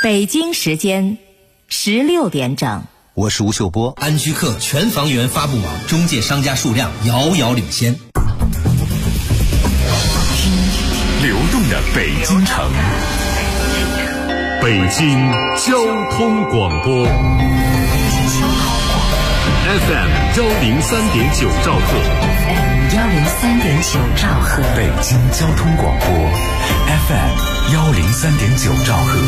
北京时间16点整。 我是吴秀波。 安居客全房源发布网中介商家数量遥遥领先。 流动的北京城，北京交通广播 FM 103.9兆赫 103.9兆赫， 北京交通广播 FM 103.9兆赫。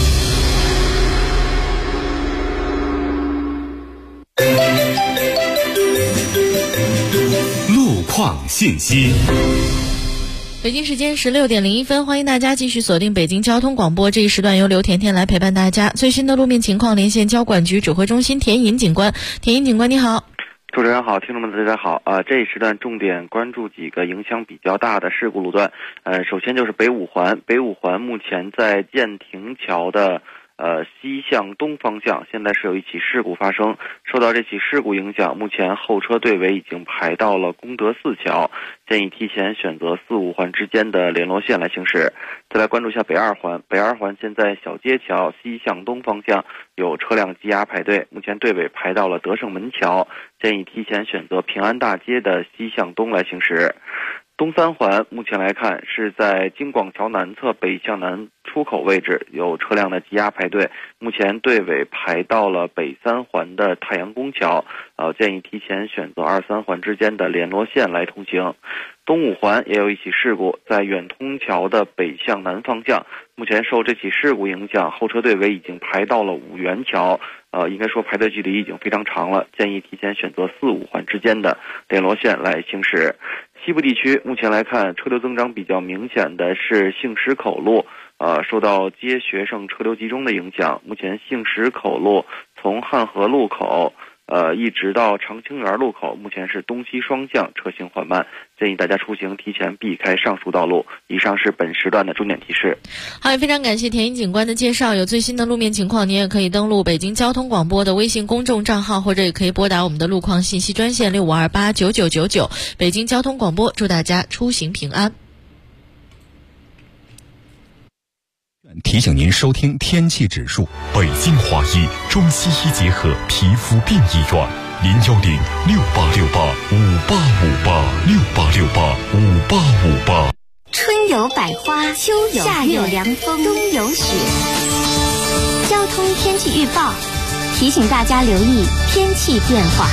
路况信息。 北京时间16点01分，欢迎大家继续锁定北京交通广播，这一时段由刘甜甜来陪伴大家。最新的路面情况连线交管局指挥中心田颖警官。田颖警官你好。 主持人好，听众们大家好。这一时段重点关注几个影响比较大的事故路段。首先就是北五环，北五环目前在建亭桥的西向东方向，现在是有一起事故发生。受到这起事故影响，目前后车队尾已经排到了功德寺桥，建议提前选择4、5环之间的联络线来行驶。再来关注一下北二环，北二环现在小街桥西向东方向有车辆积压排队，目前队尾排到了德胜门桥，建议提前选择平安大街的西向东来行驶。东三环目前来看是在京广桥南侧北向南出口位置有车辆的积压排队，目前队尾排到了北三环的太阳宫桥，建议提前选择2、3环之间的联络线来通行。东五环也有一起事故，在远通桥的北向南方向，目前受这起事故影响，后车队尾已经排到了五元桥，应该说排队距离已经非常长了，建议提前选择4、5环之间的联络线来行驶。西部地区目前来看，车流增长比较明显的是杏石口路，受到接学生车流集中的影响，目前杏石口路从汉河路口一直到长青园路口，目前是东西双向车行缓慢，建议大家出行提前避开上述道路。以上是本时段的重点提示。 好，也非常感谢田颖警官的介绍。有最新的路面情况，您也可以登录北京交通广播的微信公众账号，或者也可以拨打我们的路况信息专线65289999。北京交通广播，祝大家出行平安。 提醒您收听天气指数。北京华医中西医结合皮肤病医院，0106868586868685858。 春有百花，秋有夏有凉风，冬有雪。交通天气预报提醒大家留意天气变化。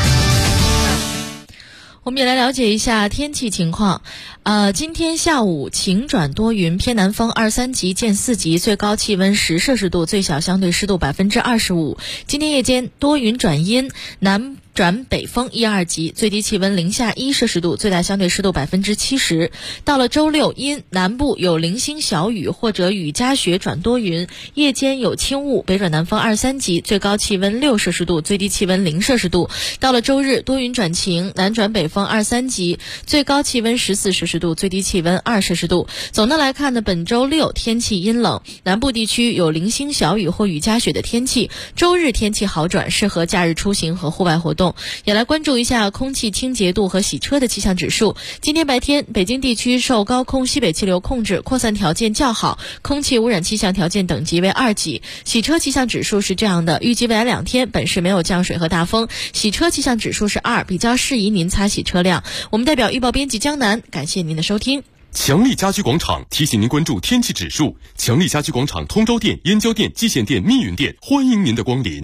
我们也来了解一下天气情况。今天下午晴转多云，偏南风2、3级见4级，最高气温10摄氏度，最小相对湿度25%。今天夜间多云转阴，南转北风1、2级，最低气温零下1摄氏度，最大相对湿度70%。到了周六，因南部有零星小雨或者雨夹雪转多云，夜间有轻雾，北转南风2、3级，最高气温6摄氏度，最低气温0摄氏度。到了周日，多云转晴，南转北风2、3级，最高气温14摄氏度，最低气温2摄氏度。总的来看呢，本周六天气阴冷，南部地区有零星小雨或雨夹雪的天气。周日天气好转，适合假日出行和户外活动。也来关注一下空气清洁度和洗车的气象指数。今天白天，北京地区受高空西北气流控制，扩散条件较好，空气污染气象条件等级为2级。洗车气象指数是这样的，预计未来2天本市没有降水和大风，洗车气象指数是2，比较适宜您擦洗车辆。我们代表预报编辑江南，感谢您的收听。 强力家居广场提醒您关注天气指数。强力家居广场通州店、燕郊店、蓟县店、密云店，欢迎您的光临。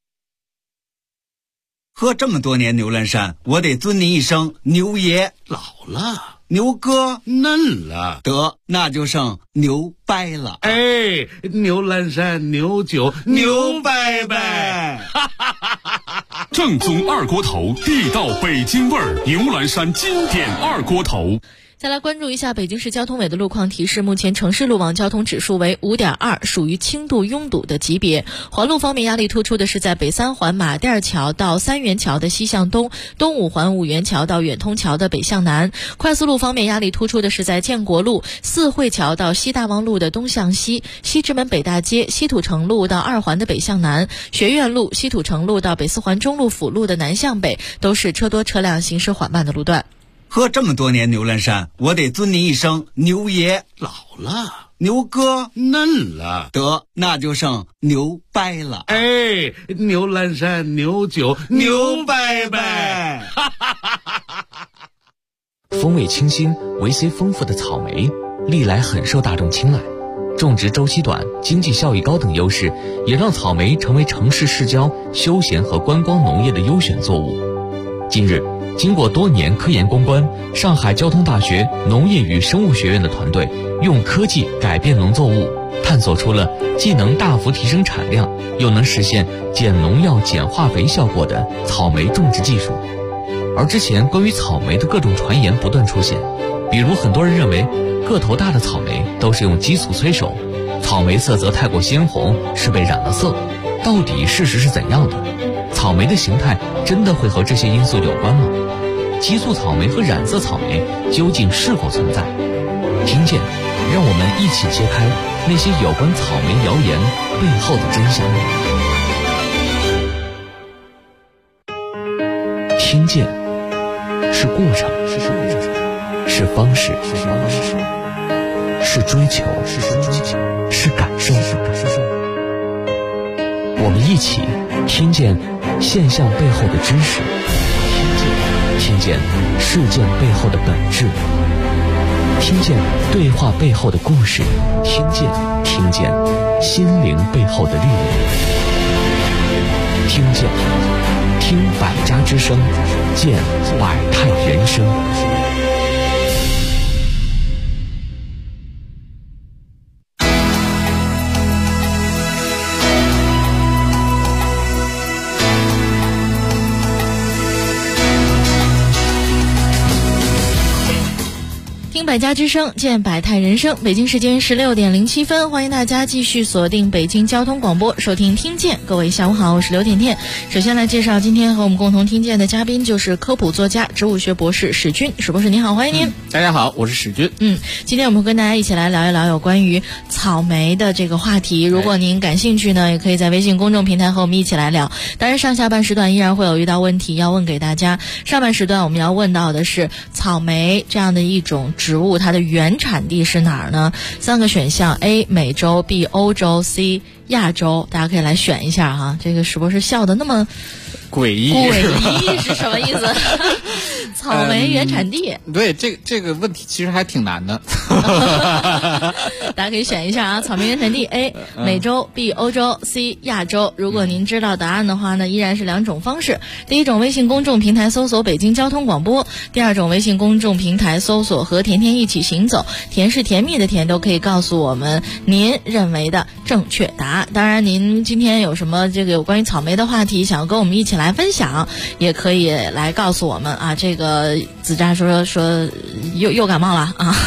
喝这么多年牛栏山，我得尊您一声牛爷。 老了， 牛哥嫩了， 得那就剩牛掰了。 哎，牛栏山牛酒牛掰掰。 正宗二锅头，地道北京味儿，牛栏山经典二锅头。 再来关注一下北京市交通委的路况提示，目前城市路网交通指数为5.2，属于轻度拥堵的级别。环路方面压力突出的是在北三环马甸桥到三元桥的西向东，东五环五元桥到远通桥的北向南。快速路方面压力突出的是在建国路四惠桥到西大望路的东向西，西直门北大街西土城路到二环的北向南，学院路西土城路到北四环中路辅路的南向北，都是车多车辆行驶缓慢的路段。 喝这么多年牛栏山，我得尊您一声牛爷。 老了， 牛哥嫩了， 得那就剩牛掰了。 哎，牛栏山牛酒牛掰掰。 风味清新、维 C 丰富的草莓，历来很受大众青睐。种植周期短、经济效益高等优势，也让草莓成为城市市郊、休闲和观光农业的优选作物。近日，经过多年科研攻关，上海交通大学农业与生物学院的团队用科技改变农作物，探索出了既能大幅提升产量，又能实现减农药、减化肥效果的草莓种植技术。而之前关于草莓的各种传言不断出现，比如很多人认为个头大的草莓都是用激素催熟，草莓色泽太过鲜红是被染了色。到底事实是怎样的？草莓的形态真的会和这些因素有关吗？激素草莓和染色草莓究竟是否存在？听见，让我们一起揭开那些有关草莓谣言背后的真相。听见是过程，是方式，是追求，是感受。我们一起听见现象背后的知识，听见事件背后的本质，听见对话背后的故事，听见心灵背后的力量，听百家之声，见百态人生。 百家之声，见百态人生。北京时间16点07分，欢迎大家继续锁定北京交通广播，收听听见。各位下午好，我是刘甜甜。首先来介绍今天和我们共同听见的嘉宾，就是科普作家、植物学博士史军。史博士您好，欢迎您。 大家好，我是史军。 今天我们会跟大家一起来聊一聊有关于草莓的这个话题。如果您感兴趣呢，也可以在微信公众平台和我们一起来聊。当然上下半时段依然会有遇到问题要问给大家。上半时段我们要问到的是草莓这样的一种植物，它的原产地是哪儿呢？3个选项 A 美洲， B 欧洲， C 亚洲。大家可以来选一下哈。这个史博士笑得那么诡异是什么意思？草莓原产地， 对，这个问题其实还挺难的。 大家可以选一下啊，草莓原产地 A 美洲， B 欧洲， C 亚洲。如果您知道答案的话呢，依然是2种方式。第一种，微信公众平台搜索北京交通广播；第二种，微信公众平台搜索和甜甜一起行走，甜是甜蜜的甜，都可以告诉我们您认为的正确答案。当然您今天有什么这个有关于草莓的话题想要跟我们一起来分享，也可以来告诉我们啊。这个子扎说又感冒了啊，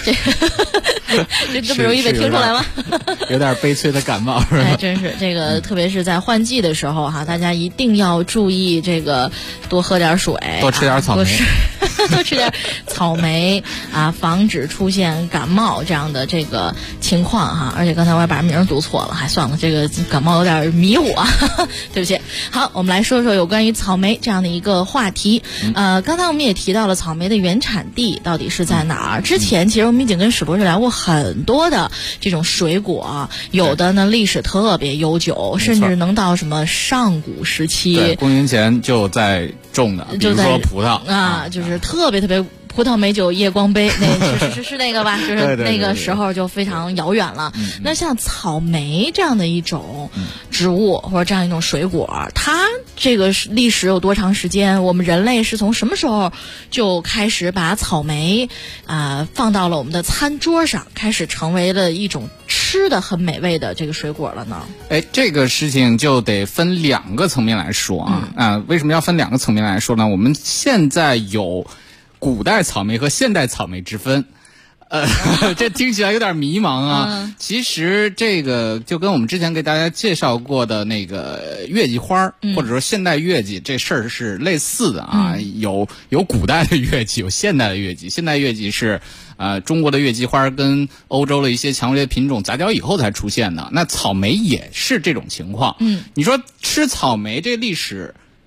这么容易被听出来吗？ 有点悲催的感冒是吧？ 哎，真是这个，特别是在换季的时候哈，大家一定要注意这个，多喝点水， 多吃点草莓， 多吃点草莓啊，防止出现感冒这样的这个情况哈。而且刚才我还把名读错了，还算了，这个感冒有点迷糊啊，对不起。好，我们来说说有关于草莓这样的一个话题。刚才我们也提到了草莓的原产地到底是在哪儿。之前其实我们已经跟史博士聊过很多的这种水果，有的呢历史特别悠久，甚至能到什么上古时期， 对，公元前就在种的，比如说葡萄啊，就是特别葡萄美酒夜光杯，那是那个吧？就是那个时候就非常遥远了。那像草莓这样的一种植物或者这样一种水果，它这个历史有多长时间？我们人类是从什么时候就开始把草莓放到了我们的餐桌上，开始成为了一种吃的很美味的这个水果了呢？ 哎，这个事情就得分2个层面来说啊。为什么要分2个层面来说呢？我们现在有古代草莓和现代草莓之分，这听起来有点迷茫啊。其实这个就跟我们之前给大家介绍过的那个月季花，或者说现代月季这事儿是类似的啊。有古代的月季，有现代的月季。现代月季是中国的月季花跟欧洲的一些强烈品种杂交以后才出现的。那草莓也是这种情况。你说吃草莓这历史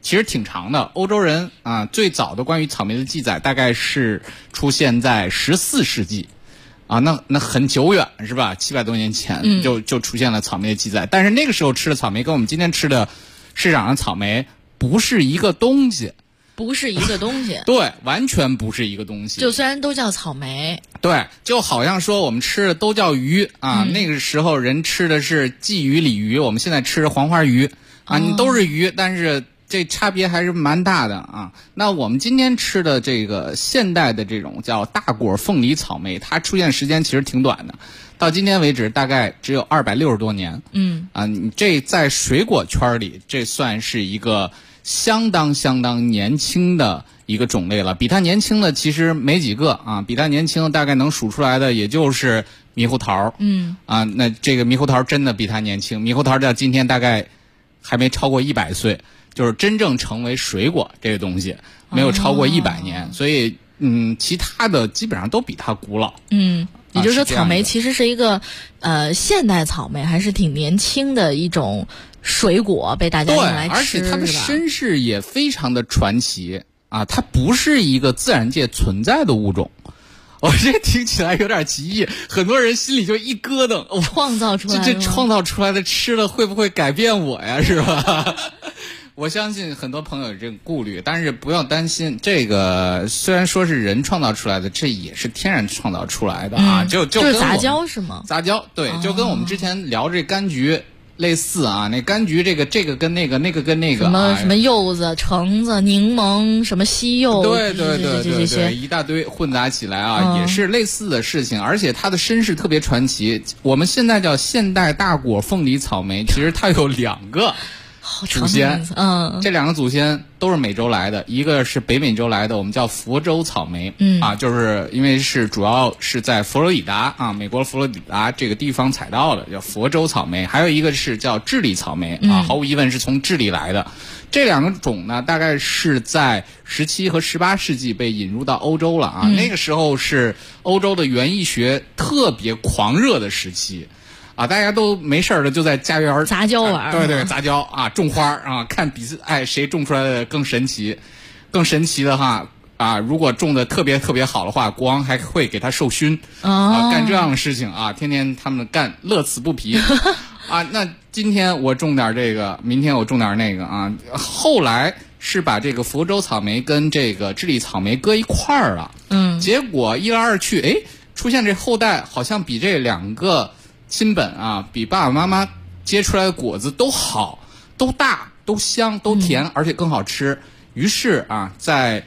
其实挺长的。欧洲人啊，最早的关于草莓的记载大概是出现在14世纪。啊，那很久远是吧？700多年前就出现了草莓的记载，但是那个时候吃的草莓跟我们今天吃的市场上草莓不是一个东西， 不是一个东西， 对，完全不是一个东西。 就虽然都叫草莓， 对，就好像说我们吃的都叫鱼啊，那个时候人吃的是鲫鱼、鲤鱼，我们现在吃的黄花鱼啊，你都是鱼，但是这差别还是蛮大的啊。那我们今天吃的这个现代的这种叫大果凤梨草莓，它出现时间其实挺短的，到今天为止大概只有260多年。你这在水果圈里，这算是一个相当年轻的一个种类了。比它年轻的其实没几个啊，比它年轻的大概能数出来的也就是猕猴桃。那这个猕猴桃真的比它年轻，猕猴桃到今天大概还没超过100岁。就是真正成为水果这个东西没有超过100年，所以其他的基本上都比它古老。 也就是说草莓其实是一个现代草莓还是挺年轻的一种水果，被大家用来吃， 而且它的身世也非常的传奇啊，它不是一个自然界存在的物种。我这听起来有点奇异，很多人心里就一咯噔， 创造出来这创造出来的吃了会不会改变我呀，是吧？我相信很多朋友有这个顾虑，但是不要担心，这个虽然说是人创造出来的，这也是天然创造出来的啊， 就是杂交是吗？ 杂交，对，就跟我们之前聊这柑橘类似啊，那柑橘这个跟那个跟那个什么柚子、橙子、柠檬、什么西柚， 对，一大堆混杂起来啊，也是类似的事情，而且它的身世特别传奇。我们现在叫现代大果凤梨草莓，其实它有2个祖先，这2个祖先都是美洲来的，一个是北美洲来的，我们叫佛州草莓，就是因为是主要是在佛罗里达啊，美国佛罗里达这个地方采到的，叫佛州草莓，还有一个是叫智利草莓啊，毫无疑问是从智利来的。这2个种呢，大概是在17和18世纪被引入到欧洲了啊，那个时候是欧洲的园艺学特别狂热的时期。啊，大家都没事了，就在家园杂交玩， 对，杂交啊，种花啊，看谁种出来的更神奇。更神奇的话啊，如果种的特别好的话，国王还会给他授勋干这样的事情啊，天天他们干，乐此不疲啊。那今天我种点这个，明天我种点那个啊。后来是把这个佛州草莓跟这个智利草莓搁一块儿了，结果一来二去，出现这后代好像比这2个亲本啊，比爸爸妈妈结出来的果子都好，都大，都香，都甜，而且更好吃。于是啊，在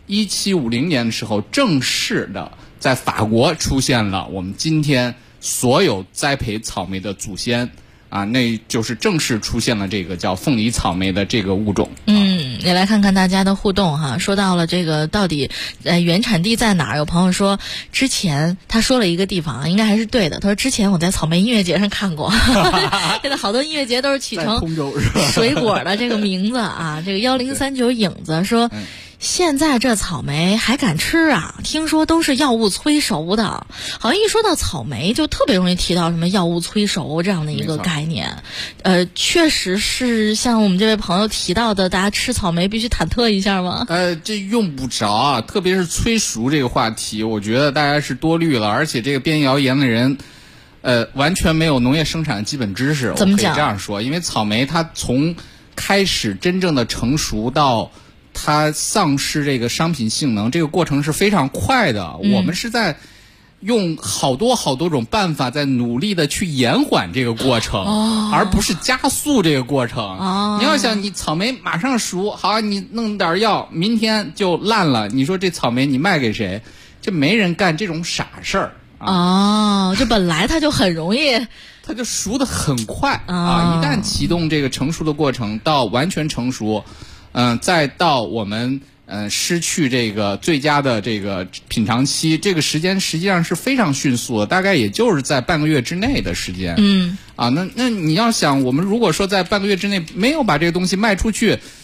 1750年的时候，正式的在法国出现了我们今天所有栽培草莓的祖先啊，那就是正式出现了这个叫凤梨草莓的这个物种。 也来看看大家的互动哈。说到了这个到底原产地在哪儿？有朋友说之前他说了一个地方，应该还是对的。他说之前我在草莓音乐节上看过，现在好多音乐节都是起成水果的这个名字啊。这个1039影子说。现在这草莓还敢吃啊？听说都是药物催熟的，好像一说到草莓就特别容易提到什么药物催熟这样的一个概念。确实是像我们这位朋友提到的，大家吃草莓必须忐忑一下吗？ 这用不着啊，特别是催熟这个话题，我觉得大家是多虑了，而且这个编谣言的人。完全没有农业生产的基本知识。 怎么讲？ 我可以这样说，因为草莓它从开始真正的成熟到它丧失这个商品性能，这个过程是非常快的。我们是在用好多种办法在努力的去延缓这个过程，而不是加速这个过程。你要想你草莓马上熟，好，你弄点药，明天就烂了。你说这草莓你卖给谁？这没人干这种傻事儿。 就本来它就很容易， 它就熟得很快啊！一旦启动这个成熟的过程，到完全成熟，再到我们失去这个最佳的这个品尝期，这个时间实际上是非常迅速的，大概也就是在半个月之内的时间。那你要想，我们如果说在半个月之内没有把这个东西卖出去，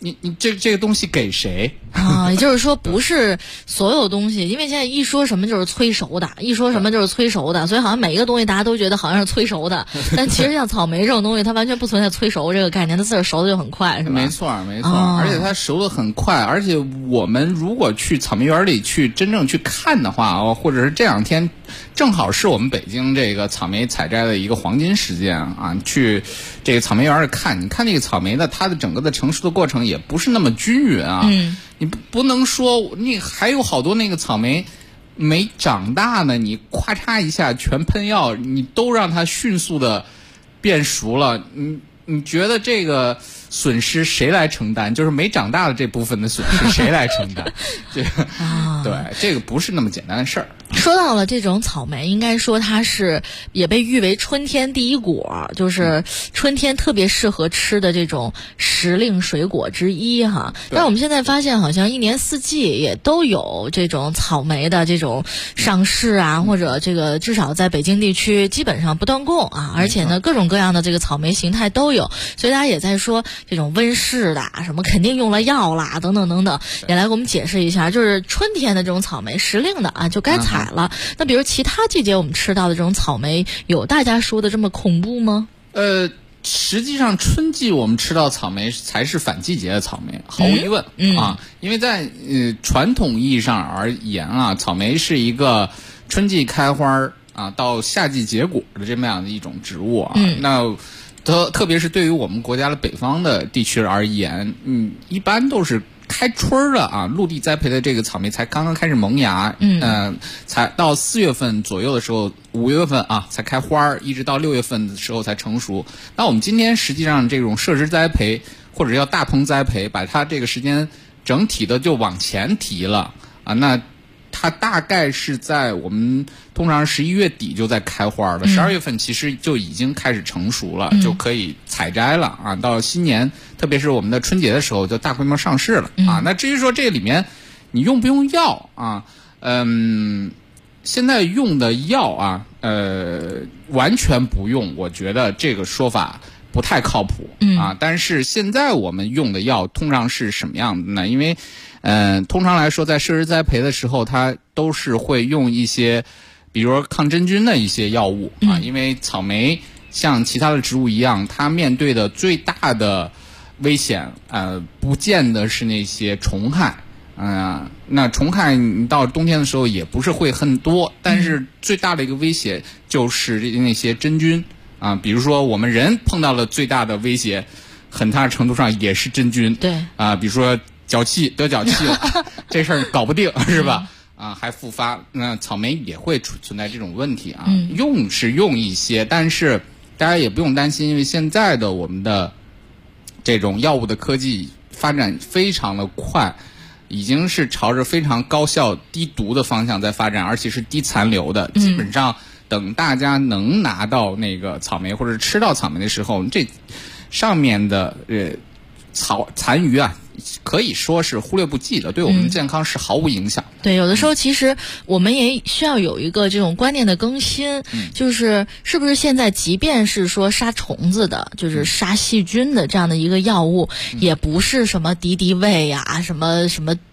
你这个东西给谁啊？也就是说，不是所有东西，因为现在一说什么就是催熟的，一说什么就是催熟的，所以好像每一个东西大家都觉得好像是催熟的，但其实像草莓这种东西，它完全不存在催熟这个概念，它自个儿熟的就很快，是吧？ 没错，而且它熟的很快，而且我们如果去草莓园里去真正去看的话，或者是这两天正好是我们北京这个草莓采摘的一个黄金时间啊，去这个草莓园里看，你看那个草莓的它的整个的成熟的过程也不是那么均匀啊。你不能说你还有好多那个草莓没长大呢，你咔嚓一下全喷药，你都让它迅速的变熟了，你觉得这个损失谁来承担？就是没长大的这部分的损失谁来承担？对，这个不是那么简单的事儿。 说到了这种草莓，应该说它是也被誉为春天第一果，就是春天特别适合吃的这种时令水果之一哈。但我们现在发现，好像一年四季也都有这种草莓的这种上市啊，或者这个至少在北京地区基本上不断供啊，而且呢各种各样的这个草莓形态都有，所以大家也在说这种温室的什么肯定用了药啦等等等等，也来给我们解释一下，就是春天的这种草莓时令的啊就该采了。那比如其他季节我们吃到的这种草莓，有大家说的这么恐怖吗？ 实际上春季我们吃到草莓才是反季节的草莓，毫无疑问啊，因为在传统意义上而言啊，草莓是一个春季开花啊到夏季结果的这么样的一种植物啊。那特别是对于我们国家的北方的地区而言，一般都是开春的啊，陆地栽培的这个草莓才刚刚开始萌芽，才到4月份左右的时候，5月份啊才开花，一直到6月份的时候才成熟。那我们今天实际上这种设施栽培或者叫大棚栽培，把它这个时间整体的就往前提了啊，那它大概是在我们通常11月底就在开花了，12月份其实就已经开始成熟了，就可以采摘了啊。到新年，特别是我们的春节的时候，就大规模上市了啊。那至于说这里面你用不用药啊？现在用的药啊，完全不用，我觉得这个说法不太靠谱啊。但是现在我们用的药通常是什么样的呢？因为通常来说，在设施栽培的时候，它都是会用一些，比如说抗真菌的一些药物啊。因为草莓像其他的植物一样，它面对的最大的危险，不见得是那些虫害，那虫害你到冬天的时候也不是会很多，但是最大的一个威胁就是那些真菌啊。比如说我们人碰到了最大的威胁，很大程度上也是真菌。对啊，比如说得脚气了，这事儿搞不定是吧？啊，还复发，那草莓也会存在这种问题啊。用是用一些，但是大家也不用担心，因为现在的我们的这种药物的科技发展非常的快，已经是朝着非常高效低毒的方向在发展，而且是低残留的。基本上等大家能拿到那个草莓或者吃到草莓的时候，这上面的残余啊，可以说是忽略不计的，对我们健康是毫无影响的。 对，有的时候其实我们也需要有一个这种观念的更新，就是是不是现在即便是说杀虫子的，就是杀细菌的这样的一个药物，也不是什么敌敌畏呀，什么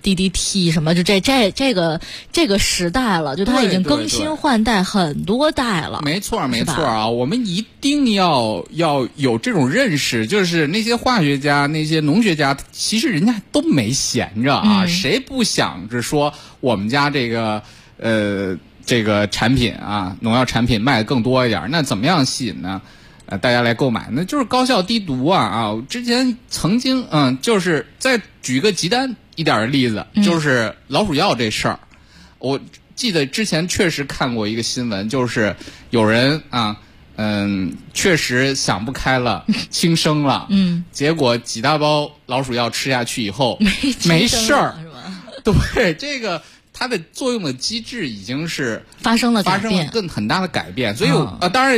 DDT 什么，就这个时代了，就它已经更新换代很多代了。 没错啊，我们一定要有这种认识，就是那些化学家、那些农学家，其实人家都没闲着啊，谁不想着说我们家这个产品啊，农药产品卖的更多一点，那怎么样吸引呢？大家来购买，那就是高效低毒啊！之前曾经就是再举个极端一点的例子，就是老鼠药这事儿，我记得之前确实看过一个新闻，就是有人确实想不开了，轻生了，结果几大包老鼠药吃下去以后没事儿，对，这个它的作用的机制已经是发生了很大的改变，所以当然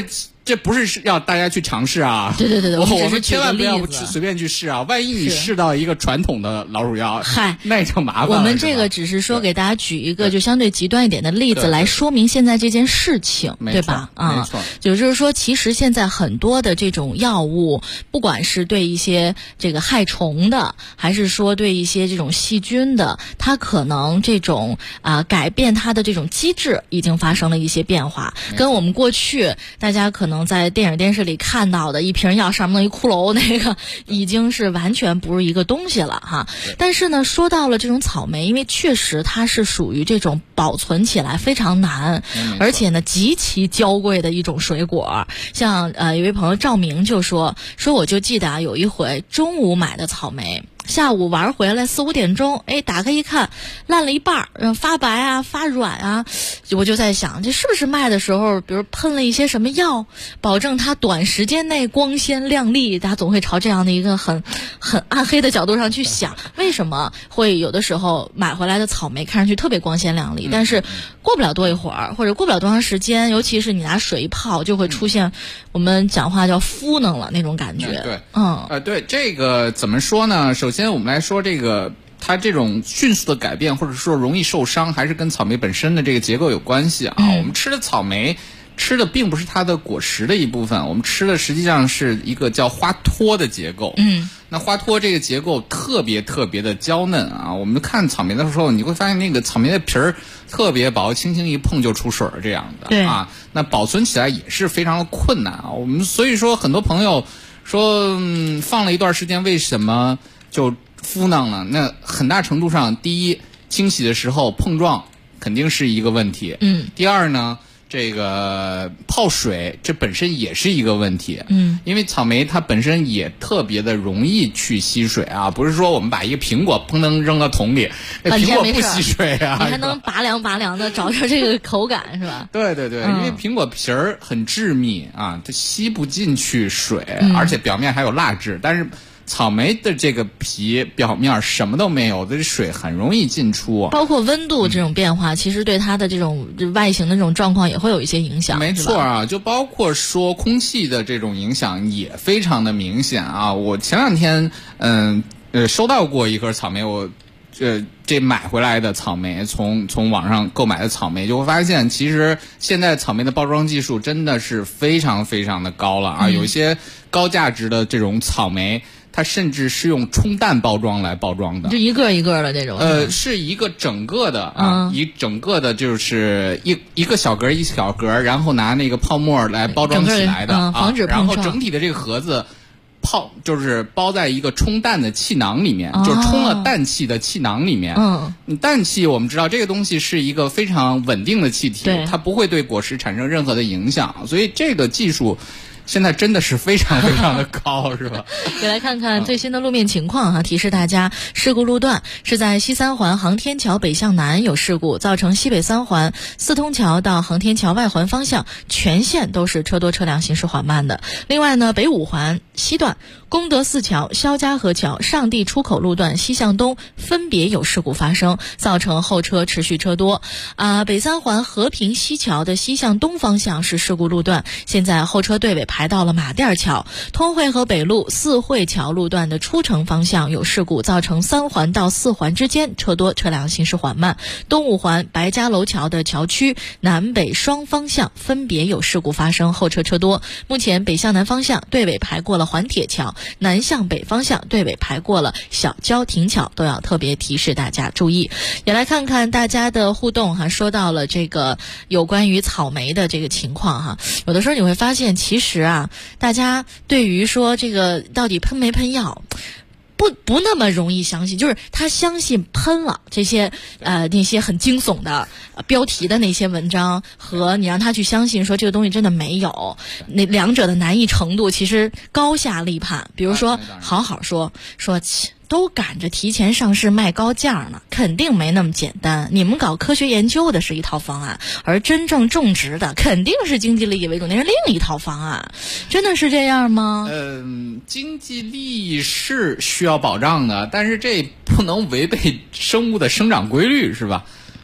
这不是要大家去尝试啊！ 对， 我们千万不要随便去试啊！万一你试到一个传统的老鼠药， 嗨， 那就麻烦了。 我们这个只是说给大家举一个就相对极端一点的例子来说明现在这件事情，对吧？ 没错， 就是说，其实现在很多的这种药物，不管是对一些这个害虫的，还是说对一些这种细菌的，它可能这种改变它的这种机制已经发生了一些变化，跟我们过去大家可能在电影电视里看到的一瓶药上面弄一骷髅那个已经是完全不是一个东西了哈。但是呢，说到了这种草莓，因为确实它是属于这种保存起来非常难，而且呢极其娇贵的一种水果。像有位朋友赵明就说我就记得有一回中午买的草莓，下午玩回来4、5点钟，打开一看，烂了一半，发白啊，发软啊，我就在想，这是不是卖的时候，比如喷了一些什么药，保证它短时间内光鲜亮丽？大家总会朝这样的一个很暗黑的角度上去想，为什么会有的时候买回来的草莓看上去特别光鲜亮丽，但是过不了多一会儿，或者过不了多长时间，尤其是你拿水一泡，就会出现我们讲话叫敷弄了那种感觉。 对，这个怎么说呢？首先我们来说这个它这种迅速的改变，或者说容易受伤，还是跟草莓本身的这个结构有关系啊。我们吃的草莓吃的并不是它的果实的一部分，我们吃的实际上是一个叫花托的结构。那花托这个结构特别的娇嫩啊。我们看草莓的时候，你会发现那个草莓的皮儿特别薄，轻轻一碰就出水这样的。 对啊，那保存起来也是非常的困难啊。我们所以说很多朋友说，放了一段时间，为什么就敷弄了？那很大程度上，第一，清洗的时候碰撞肯定是一个问题。第二呢，这个泡水这本身也是一个问题。因为草莓它本身也特别的容易去吸水啊，不是说我们把一个苹果砰噔扔到桶里，那苹果不吸水啊， 你还能拔凉的找着这个口感是吧？ 对，因为苹果皮儿很致密啊，它吸不进去水，而且表面还有蜡质，但是草莓的这个皮表面什么都没有，这水很容易进出， 包括温度这种变化，其实对它的这种外形的这种状况也会有一些影响。 没错啊，就包括说空气的这种影响也非常的明显啊。我前两天收到过一颗草莓，我这买回来的草莓，从网上购买的草莓，就会发现其实现在草莓的包装技术真的是非常的高了啊。有一些高价值的这种草莓，它甚至是用冲淡包装来包装的， 就一个一个的这种。 是一个整个的啊，一整个的就是一个小格一小格，然后拿那个泡沫来包装起来的防止碰撞。 然后整体的这个盒子就是包在一个冲淡的气囊里面，就是冲了氮气的气囊里面。氮气我们知道这个东西是一个非常稳定的气体，它不会对果实产生任何的影响，所以这个技术现在真的是非常的高，是吧？ 也来看看最新的路面情况哈，提示大家，事故路段是在西三环航天桥北向南有事故，造成西北三环四通桥到航天桥外环方向全线都是车多车辆行驶缓慢的。另外呢，北五环西段功德寺桥、肖家河桥、上地出口路段西向东分别有事故发生，造成后车持续车多。北三环和平西桥的西向东方向是事故路段，现在后车队尾排到了马甸桥。通惠河北路四惠桥路段的出城方向有事故，造成3环到4环之间车多，车辆行驶缓慢。东五环白家楼桥的桥区南北双方向分别有事故发生，后车车多。目前北向南方向队尾排过了环铁桥，南向北方向队尾排过了小交亭桥，都要特别提示大家注意。也来看看大家的互动哈，说到了这个有关于草莓的这个情况哈，有的时候你会发现其实啊，大家对于说这个到底喷没喷药不那么容易相信，就是他相信喷了这些那些很惊悚的标题的那些文章，和你让他去相信说这个东西真的没有，那两者的难易程度其实高下立判。比如说好好说都赶着提前上市卖高价呢，肯定没那么简单。你们搞科学研究的是一套方案，而真正种植的肯定是经济利益为主，那是另一套方案。真的是这样吗？ 经济利益是需要保障的，但是这不能违背生物的生长规律，是吧？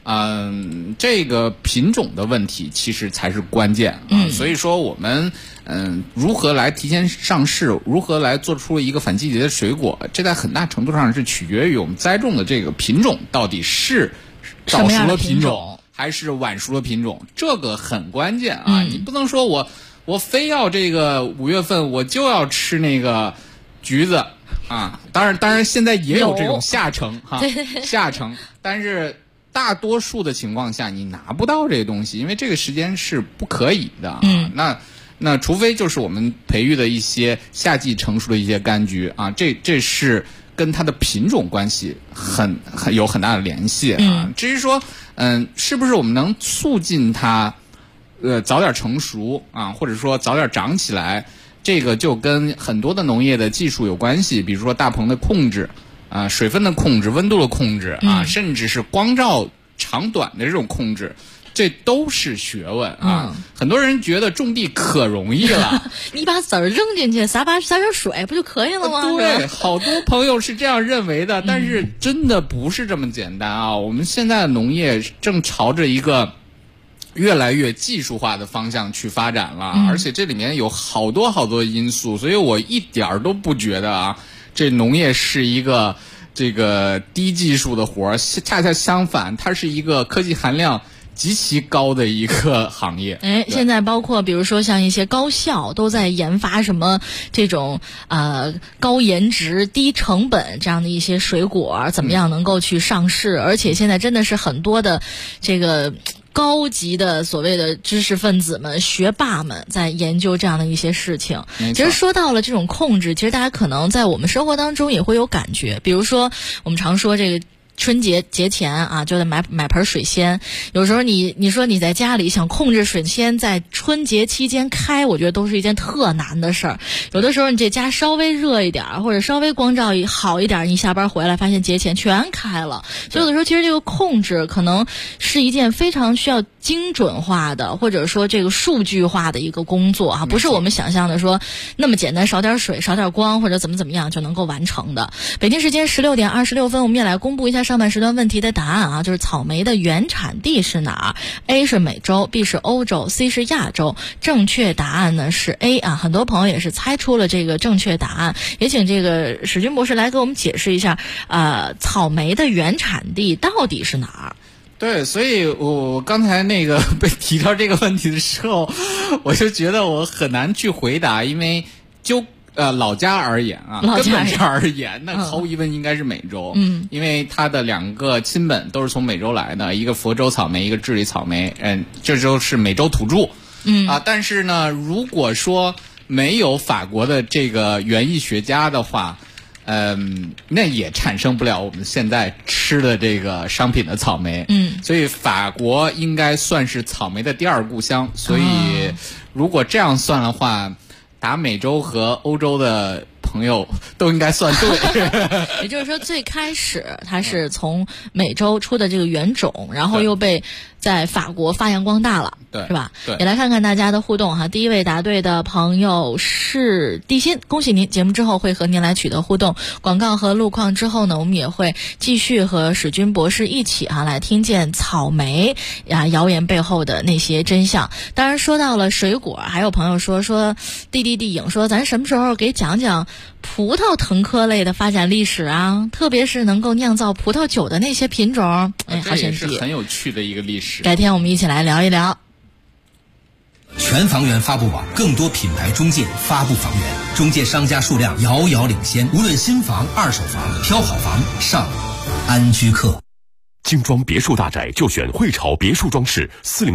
这个品种的问题其实才是关键所以说我们如何来提前上市，如何来做出一个反季节的水果，这在很大程度上是取决于我们栽种的这个品种到底是早熟的品种还是晚熟的品种，这个很关键你不能说我非要这个5月份我就要吃那个橘子当然现在也有这种下乘下乘，但是大多数的情况下你拿不到这个东西，因为这个时间是不可以的那除非就是我们培育的一些夏季成熟的一些柑橘这是跟它的品种关系有很大的联系至于说是不是我们能促进它早点成熟或者说早点长起来，这个就跟很多的农业的技术有关系，比如说大棚的控制水分的控制，温度的控制甚至是光照长短的这种控制，这都是学问很多人觉得种地可容易了你把籽儿扔进去撒点水不就可以了吗？ 对，好多朋友是这样认为的但是真的不是这么简单我们现在的农业正朝着一个越来越技术化的方向去发展了而且这里面有好多因素，所以我一点都不觉得这农业是一个这个低技术的活，恰恰相反，它是一个科技含量极其高的一个行业。 现在包括比如说像一些高校都在研发什么这种高颜值低成本这样的一些水果，怎么样能够去上市而且现在真的是很多的这个高级的所谓的知识分子们学霸们在研究这样的一些事情。其实说到了这种控制，其实大家可能在我们生活当中也会有感觉，比如说我们常说这个春节节前就得买盆水仙。有时候你说你在家里想控制水仙在春节期间开，我觉得都是一件特难的事儿。有的时候你这家稍微热一点或者稍微光照好一点，你下班回来发现节前全开了。所以有的时候其实这个控制可能是一件非常需要精准化的或者说这个数据化的一个工作不是我们想象的说那么简单，少点水少点光或者怎么样就能够完成的。北京时间16点26分，我们也来公布一下上半时段问题的答案就是草莓的原产地是哪儿？ A 是美洲， B 是欧洲， C 是亚洲。正确答案呢是 A 很多朋友也是猜出了这个正确答案，也请这个史军博士来给我们解释一下草莓的原产地到底是哪儿？ 对，所以我刚才那个被提到这个问题的时候，我就觉得我很难去回答，因为就老家而言根本上而言，那毫无疑问应该是美洲。因为它的2个亲本都是从美洲来的，一个佛州草莓，一个智利草莓，这就是美洲土著。但是呢，如果说没有法国的这个园艺学家的话，那也产生不了我们现在吃的这个商品的草莓。所以法国应该算是草莓的第2故乡。所以如果这样算的话，打美洲和欧洲的朋友都应该算对。 也就是说最开始它是从美洲出的这个原种，然后又被在法国发扬光大了， 对， 是吧？ 对。 也来看看大家的互动第一位答对的朋友是地心，恭喜您！节目之后会和您来取得互动。广告和路况之后呢，我们也会继续和史军博士一起来听见草莓谣言背后的那些真相。当然说到了水果，还有朋友说地影说咱什么时候给讲讲葡萄藤科类的发展历史特别是能够酿造葡萄酒的那些品种。 这也是很有趣的一个历史。 改天我们一起来聊一聊。 全房源发布网，更多品牌中介发布房源，中介商家数量遥遥领先。无论新房、二手房，挑好房上安居客。 精装别墅大宅就选汇潮别墅装饰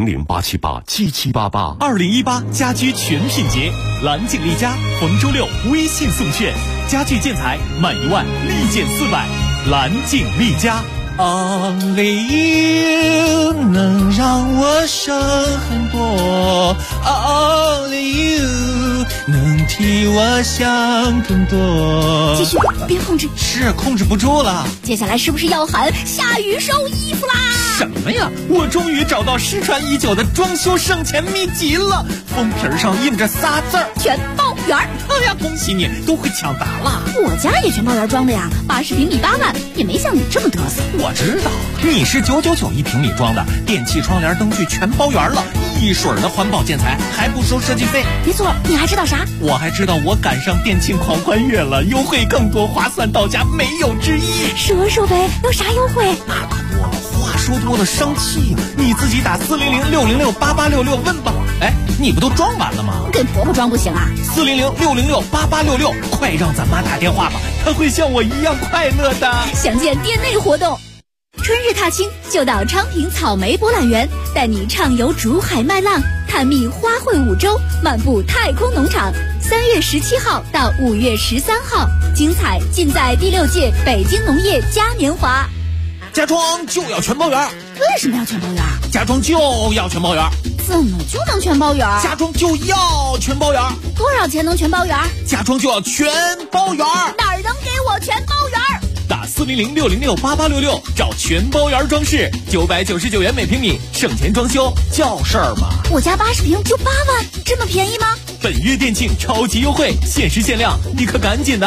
，400-878-7788。2018家居全品节，蓝景丽家逢周六微信送券，家具建材满1万立减400，蓝景丽家。 Only you 能让我省很多 ，Only you 能替我想更多。 继续，别控制， 是控制不住了。 接下来是不是要喊下雨收衣服啦？ 什么呀？我终于找到失传已久的装修省钱秘籍了，封皮上印着仨字儿： 全包圆。 哎呀，恭喜你，都会抢答了。 我家也全包圆装的呀，80平米8万，也没像你这么嘚瑟。 我知道，你是999一平米装的，电器、窗帘、灯具全包圆了，一水儿的环保建材，还不收设计费。 没错，你还知道啥？ 我还知道我赶上电庆狂欢月了，优惠更多，划算到家，没有之一。 说说呗，有啥优惠？ 那可多了，话说多了生气呀！你自己打400-606-8866问吧。哎，你不都装完了吗？ 给婆婆装不行啊 ？400-606-8866，快让咱妈打电话吧，她会像我一样快乐的。 详见店内活动。春日踏青就到昌平草莓博览园，带你畅游竹海麦浪，探秘花卉五洲，漫步太空农场。3月17号到5月13号，精彩尽在第6届北京农业嘉年华。 家装就要全包圆。 为什么要全包圆？ 家装就要全包圆。 怎么就能全包圆？ 家装就要全包圆。 多少钱能全包圆？ 家装就要全包圆。 哪儿能给我全包圆？ 打400-606-8866找全包圆装饰，999元每平米，省钱装修叫事儿吗？ 我家80平就8万，这么便宜吗？ 本月店庆超级优惠，限时限量，你可赶紧的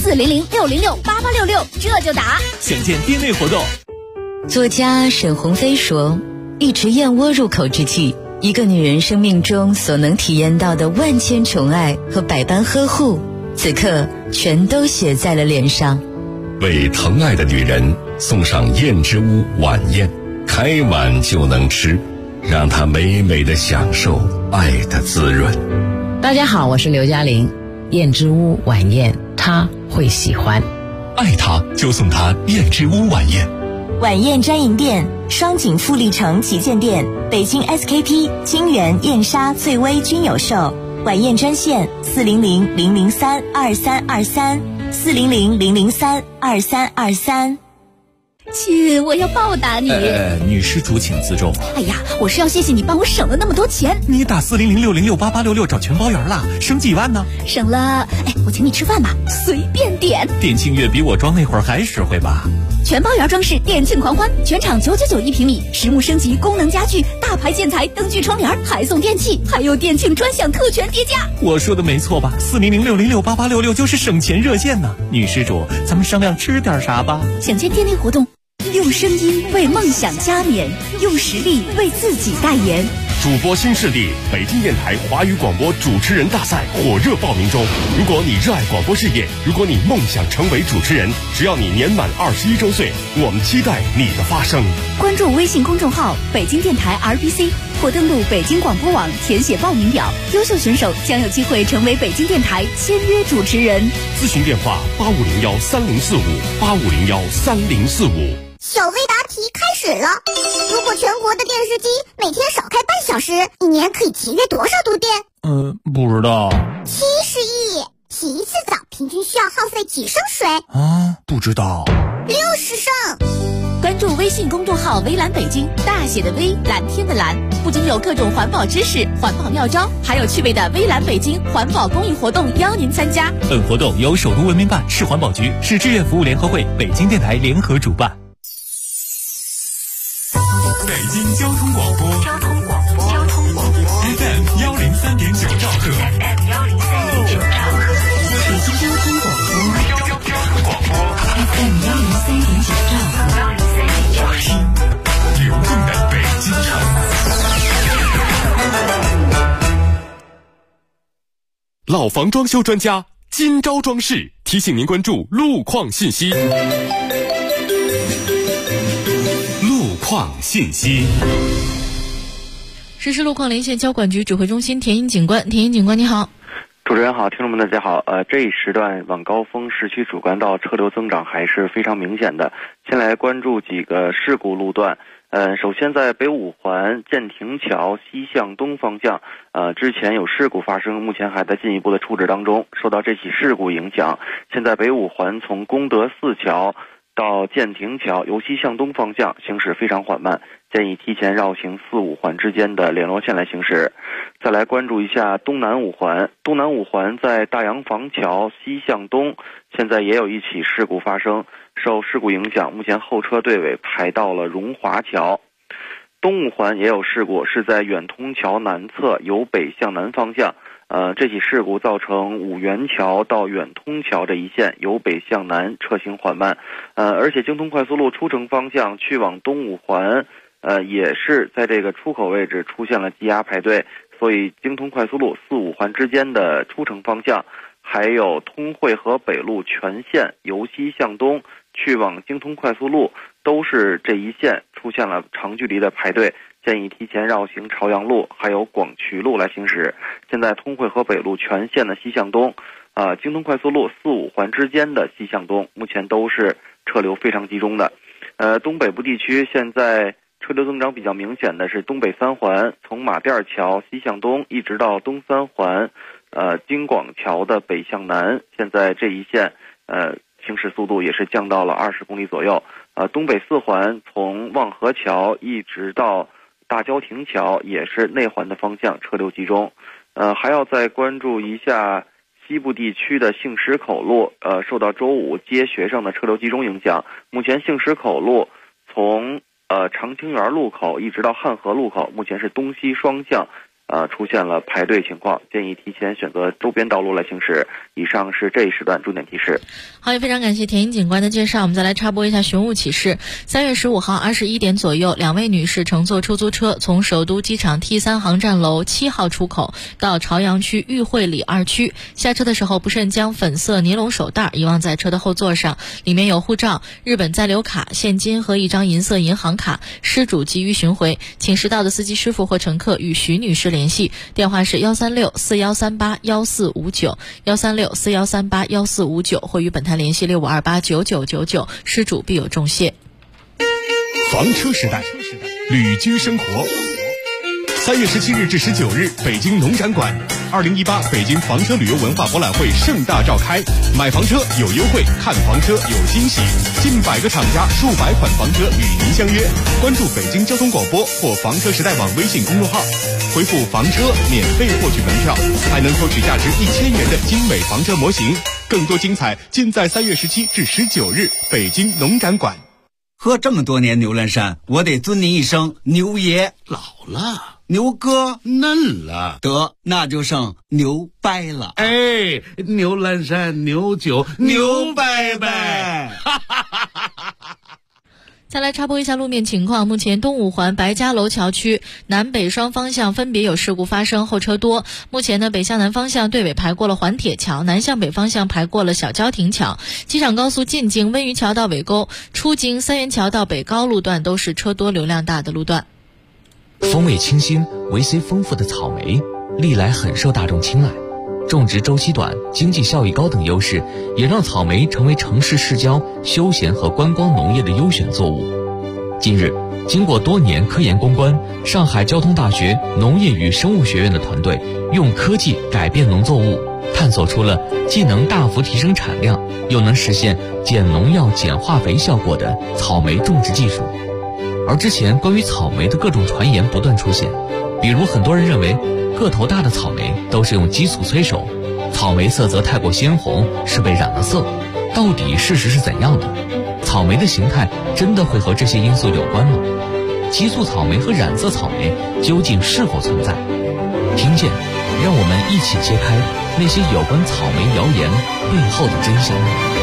！400-606-8866， 这就打。 详见店内活动。 作家沈鸿飞说，一池燕窝入口之际，一个女人生命中所能体验到的万千宠爱和百般呵护，此刻全都写在了脸上。 为疼爱的女人送上燕之屋晚宴，开碗就能吃，让她美美的享受爱的滋润。 大家好，我是刘嘉玲。燕之屋晚宴，她会喜欢。 爱她就送她燕之屋晚宴。 晚宴专营店：双井富力城旗舰店、北京 SKP、金源、燕莎、翠微均有售。晚宴专线400-003-2323，400-003-2323。 亲，我要报答你。 女施主请自重。 哎呀，我是要谢谢你帮我省了那么多钱。 你打400-606-8866找全包圆了，省几万呢？ 省了，我请你吃饭吧，随便点。 店庆月比我装那会儿还实惠吧？ 全包圆装饰店庆狂欢，全场999一平米，实木升级，功能家具，大牌建材，灯具窗帘，还送电器，还有店庆专享特权叠加。 我说的没错吧？400-606-8866就是省钱热线呢。女施主，咱们商量吃点啥吧？ 想见店内活动，用声音为梦想加冕，用实力为自己代言。 主播新势力北京电台华语广播主持人大赛火热报名中。如果你热爱广播事业，如果你梦想成为主持人，只要你年满21周岁，我们期待你的发声。 关注微信公众号北京电台 RBC 或登录北京广播网填写报名表，优秀选手将有机会成为北京电台签约主持人。 咨询电话85013045，85013045。 小微答题开始了。如果全国的电视机每天少开半小时，一年可以节约多少度电？ 不知道。 70亿。洗一次澡平均需要耗费几升水？ 不知道。 60升。 关注微信公众号微蓝北京，大写的微，蓝天的蓝，不仅有各种环保知识、环保妙招，还有趣味的微蓝北京环保公益活动邀您参加。 本活动由首都文明办、市环保局、市志愿服务联合会、北京电台联合主办。 北京交通广播FM 103.9兆赫， 北京交通广播 FM 103.9兆赫， 流动的北京城。老房装修专家今朝装饰提醒您关注路况信息。信息。 实时路况连线交管局指挥中心田英警官，田英警官你好。 主持人好，听众们大家好。这一时段晚高峰市区主干道车流增长还是非常明显的。先来关注几个事故路段。首先在北五环建亭桥西向东方向，之前有事故发生，目前还在进一步的处置当中。受到这起事故影响，现在北五环从功德寺桥到建亭桥由西向东方向行驶非常缓慢，建议提前绕行4、5环之间的联络线来行驶。再来关注一下东南5环，东南5环在大洋房桥西向东，现在也有一起事故发生，受事故影响，目前后车队尾排到了荣华桥。东5环也有事故，是在远通桥南侧由北向南方向。这起事故造成五元桥到远通桥这一线由北向南车行缓慢，而且京通快速路出城方向去往东5环，也是在这个出口位置出现了积压排队，所以京通快速路4、5环之间的出城方向，还有通惠河北路全线由西向东去往京通快速路，都是这一线出现了长距离的排队。建议提前绕行朝阳路还有广渠路来行驶。现在通惠河北路全线的西向东，京通快速路4、5环之间的西向东，目前都是车流非常集中的。东北部地区现在车流增长比较明显的是东北3环，从马甸桥西向东一直到东3环，京广桥的北向南，现在这一线行驶速度也是降到了20公里左右。东北4环从望河桥一直到大郊亭桥也是内环的方向车流集中。还要再关注一下西部地区的杏石口路，受到周五接学生的车流集中影响，目前杏石口路从长青园路口一直到汉河路口，目前是东西双向出现了排队情况，建议提前选择周边道路来行驶。以上是这一时段重点提示。 好，也非常感谢田英警官的介绍。我们再来插播一下寻物启事。3月15号21点左右，2位女士乘坐出租车从首都机场 T3 航站楼7号出口到朝阳区裕惠里2区，下车的时候不慎将粉色尼龙手袋遗忘在车的后座上，里面有护照、日本在留卡、现金和一张银色银行卡，失主急于寻回，请识到的司机师傅或乘客与徐女士联系，电话是136-4138-1459 136-4138-1459，或与本台联系6528-9999，失主必有重谢。 房车时代，旅居生活。3月17日至19日，北京农展馆，2018北京房车旅游文化博览会盛大召开，买房车有优惠，看房车有惊喜，近100个厂家，数百款房车与您相约。关注北京交通广播或房车时代网微信公众号，回复房车免费获取门票，还能抽取价值1000元的精美房车模型。更多精彩尽在3月17至19日北京农展馆。 喝这么多年牛栏山，我得尊您一声牛爷。 老了， 牛哥嫩了， 得那就剩牛掰了。 哎，牛栏山牛酒牛掰掰。 再来插播一下路面情况。目前东5环白家楼桥区南北双方向分别有事故发生，后车多。目前呢，北向南方向队尾排过了环铁桥，南向北方向排过了小郊亭桥。机场高速进京温榆桥到尾沟，出京三元桥到北高路段都是车多流量大的路段。 风味清新、维 C 丰富的草莓，历来很受大众青睐。种植周期短、经济效益高等优势，也让草莓成为城市市郊、休闲和观光农业的优选作物。近日，经过多年科研攻关，上海交通大学农业与生物学院的团队用科技改变农作物，探索出了既能大幅提升产量，又能实现减农药、减化肥效果的草莓种植技术。而之前关于草莓的各种传言不断出现，比如很多人认为个头大的草莓都是用激素催熟，草莓色泽太过鲜红是被染了色，到底事实是怎样的？草莓的形态真的会和这些因素有关吗？激素草莓和染色草莓究竟是否存在？听见，让我们一起揭开那些有关草莓谣言背后的真相。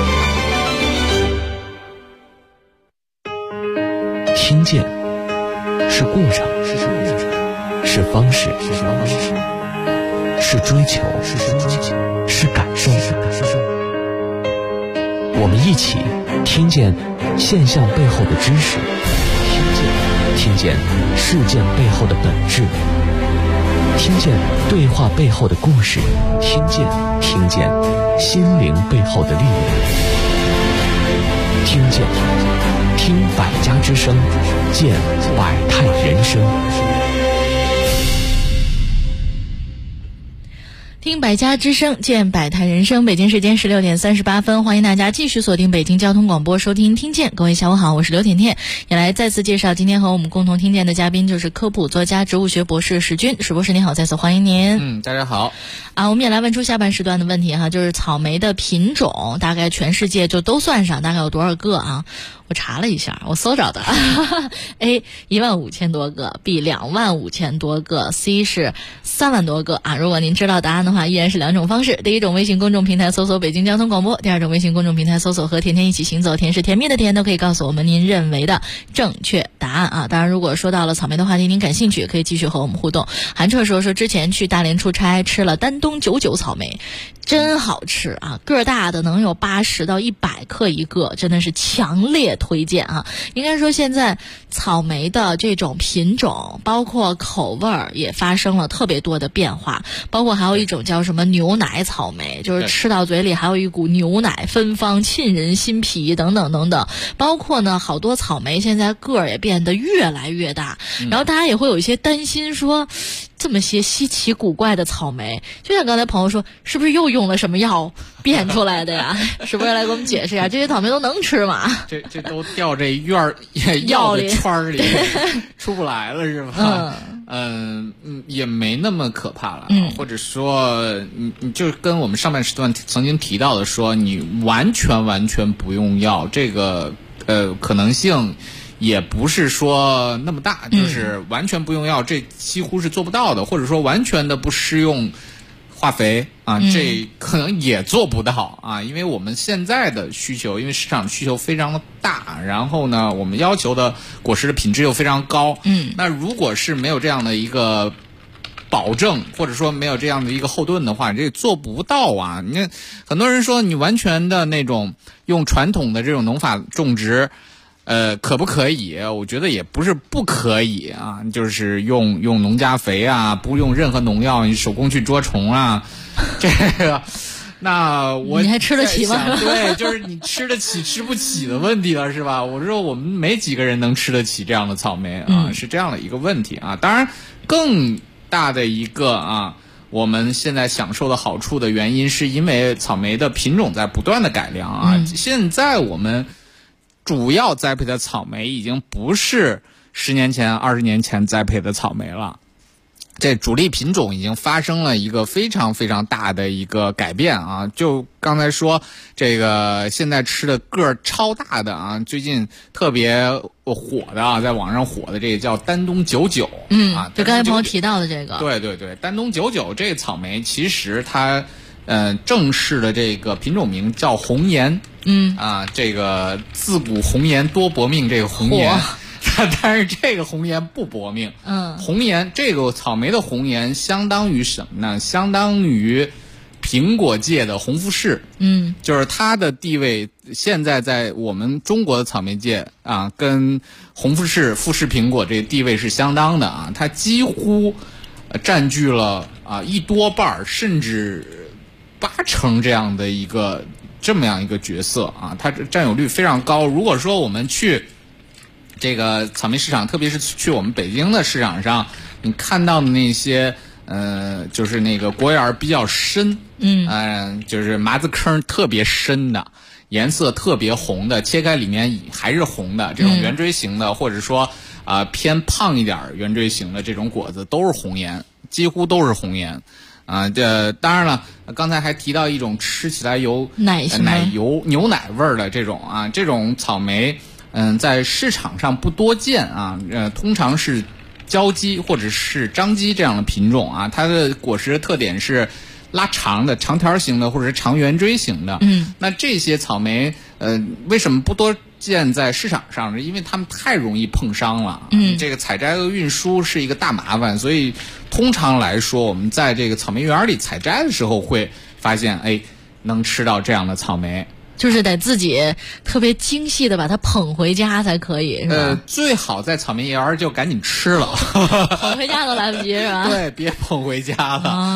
听见，是过程，是方式，是追求，是感受。我们一起听见现象背后的知识，听见事件背后的本质，听见对话背后的故事，听见心灵背后的力量，听百家之声，见百态人生。 听百家之声，见百态人生。北京时间16点38分，欢迎大家继续锁定北京交通广播收听听见。各位下午好，我是刘甜甜，也来再次介绍今天和我们共同听见的嘉宾，就是科普作家、植物学博士史军。史博士您好，再次欢迎您。 大家好。 我们也来问出下半时段的问题哈，就是草莓的品种大概全世界就都算上大概有多少个啊？我查了一下，我搜找的A 15000多个， B 25000多个， C 是3万多个啊。如果您知道答案的话，依然是两种方式。第一种微信公众平台搜索北京交通广播，第二种微信公众平台搜索和甜甜一起行走，甜是甜蜜的甜，都可以告诉我们您认为的正确答案啊。当然如果说到了草莓的话题您感兴趣，可以继续和我们互动。韩彻说之前去大连出差吃了丹东99草莓，真好吃啊，个大的能有80到100克一个，真的是强烈推荐啊。应该说现在草莓的这种品种包括口味也发生了特别多的变化，包括还有一种叫什么牛奶草莓，就是吃到嘴里还有一股牛奶芬芳沁人心脾等等等等。包括呢好多草莓现在个儿也变得越来越大，然后大家也会有一些担心说这么些稀奇古怪的草莓，就像刚才朋友说是不是又用了什么药变出来的呀？是不是来给我们解释一下这些草莓都能吃吗？ 这都掉这院药的圈里出不来了是吧？也没那么可怕了，或者说你就跟我们上半时段曾经提到的说，你完全不用药，这个可能性也不是说那么大，就是完全不用药，这几乎是做不到的，或者说完全的不施用化肥啊，这可能也做不到啊，因为我们现在的需求，因为市场需求非常的大，然后呢，我们要求的果实的品质又非常高，那如果是没有这样的一个保证，或者说没有这样的一个后盾的话，这做不到啊。你看很多人说你完全的那种用传统的这种农法种植可不可以？我觉得也不是不可以啊，就是用农家肥啊，不用任何农药，你手工去捉虫啊，这个，那你还吃得起吗？ 对，就是你吃得起吃不起的问题了，是吧？我说我们没几个人能吃得起这样的草莓啊，是这样的一个问题啊。当然，更大的一个啊，我们现在享受的好处的原因，是因为草莓的品种在不断的改良啊。现在我们主要栽培的草莓已经不是10年前、20年前栽培的草莓了，这主力品种已经发生了一个非常非常大的一个改变啊！就刚才说这个现在吃的个儿超大的啊，最近特别火的啊，在网上火的这个叫丹东99， 就刚才朋友提到的这个， 对，丹东99这个草莓其实它正式的这个品种名叫红颜，这个自古红颜多薄命，这个红颜，但是这个红颜不薄命，红颜这个草莓的红颜相当于什么呢？相当于苹果界的红富士，就是它的地位现在在我们中国的草莓界啊，跟红富士、富士苹果这个地位是相当的啊，它几乎占据了一多半甚至80%这么样一个角色啊，它占有率非常高。如果说我们去这个草莓市场，特别是去我们北京的市场上，你看到的那些就是那个果眼比较深，就是麻子坑特别深的，颜色特别红的，切开里面还是红的这种圆锥形的，或者说偏胖一点圆锥形的这种果子，都是红颜，几乎都是红颜。这当然了，刚才还提到一种吃起来有奶油牛奶味儿的这种啊，这种草莓，在市场上不多见啊，通常是胶基或者是张基这样的品种啊，它的果实的特点是拉长的、长条形的或者是长圆锥形的。那这些草莓，为什么不多见在市场上呢？因为它们太容易碰伤了，这个采摘和运输是一个大麻烦，所以通常来说，我们在这个草莓园里采摘的时候会发现，能吃到这样的草莓。 就是得自己特别精细的把它捧回家才可以，是吧？ 最好在草莓园就赶紧吃了， 捧回家都来不及，是吧？ 对，别捧回家了。